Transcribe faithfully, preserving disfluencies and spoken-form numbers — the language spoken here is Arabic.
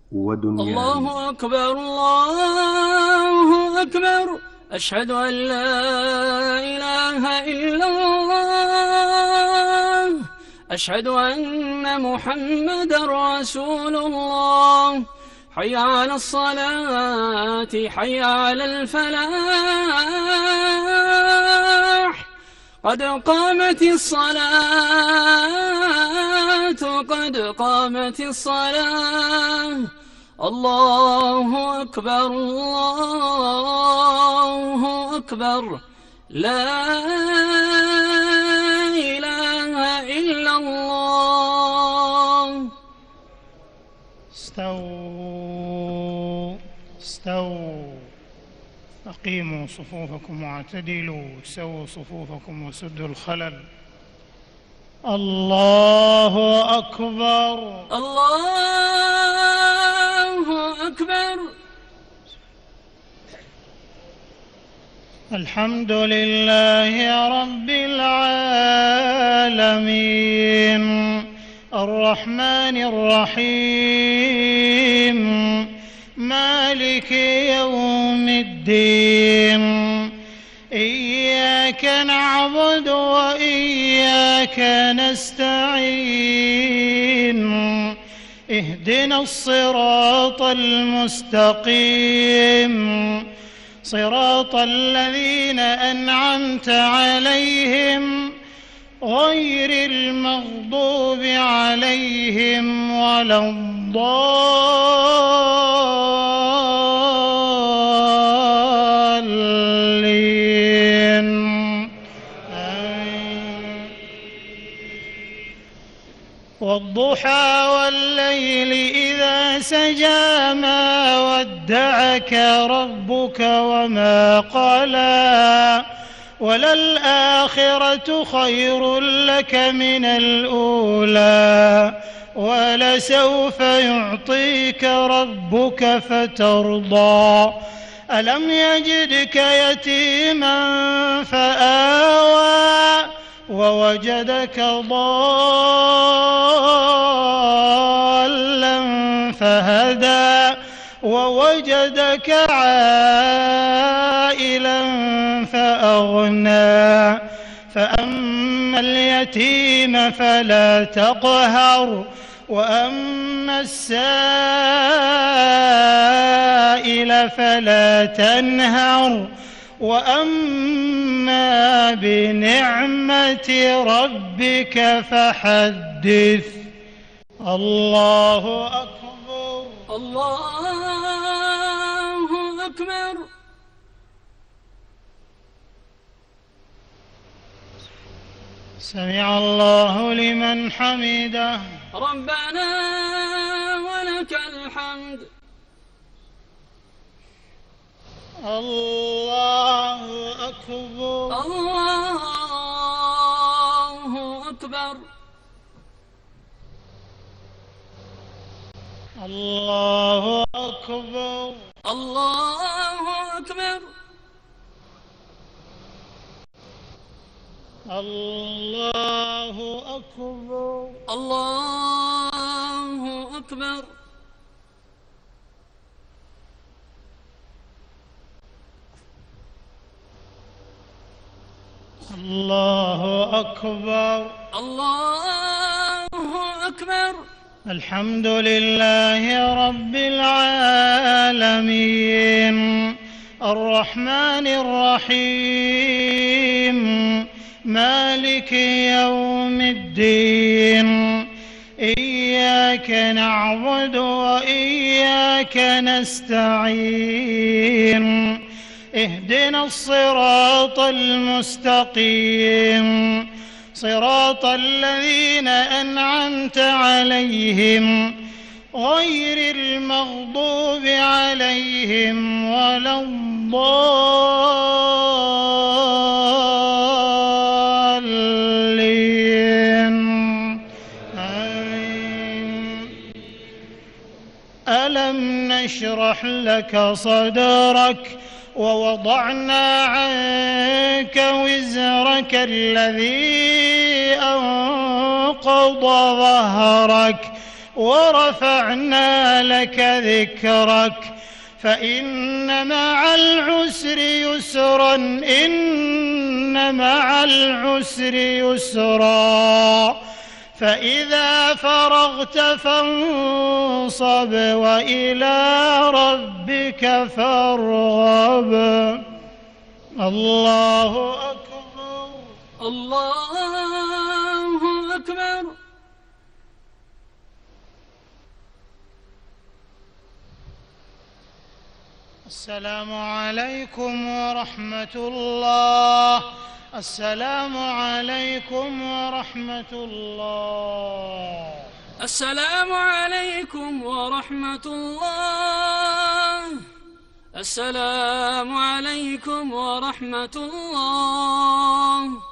ودنياي. الله أكبر الله أكبر. أشهد أن لا إله إلا الله. أشهد أن محمد رسول الله. حي على الصلاة حي على الفلاح. قد قامت الصلاة قد قامت الصلاة. الله أكبر الله أكبر. لا إله إلا الله. استووا استووا أقيموا صفوفكم واعتدلوا، سووا صفوفكم وسدوا الخلل. الله أكبر الله أكبر. الحمد لله رب العالمين الرحمن الرحيم مالك يوم الدين. إياك نعبد وإياك نستعين. اهدنا الصراط المستقيم صراط الذين أنعمت عليهم غير المغضوب عليهم ولا الضالين. والضحى والليل إذا سجى ما ودعك ربك وما قلى وللآخرة خير لك من الأولى ولسوف يعطيك ربك فترضى. ألم يجدك يتيما فآوى ووجدك ضالا فهدى ووجدك عائلا فأغنى. فأما اليتيم فلا تقهر وأما السائل فلا تنهر وأما بنعمة ربك فحدث. الله أكبر الله أكبر. سمع الله لمن حمده. ربنا ولك الحمد. الله أكبر الله أكبر. الله أكبر الله أكبر. الله أكبر الله أكبر. الله أكبر الله أكبر. الحمد لله رب العالمين الرحمن الرحيم مالك يوم الدين. إياك نعبد وإياك نستعين. اهدنا الصراط المستقيم صراط الذين أنعمت عليهم غير المغضوب عليهم ولا الضالين. آمين. ألم نشرح لك صدرك ووضعنا عنك وزرك الذي أنقض ظهرك ورفعنا لك ذكرك فإن مع العسر يسرا إن مع العسر يسرا فإذا فرغت فانصب وإلى ربك فارغب. الله أكبر. الله أكبر. السلام عليكم ورحمة الله. السلام عليكم ورحمة الله. السلام عليكم ورحمة الله. السلام عليكم ورحمة الله.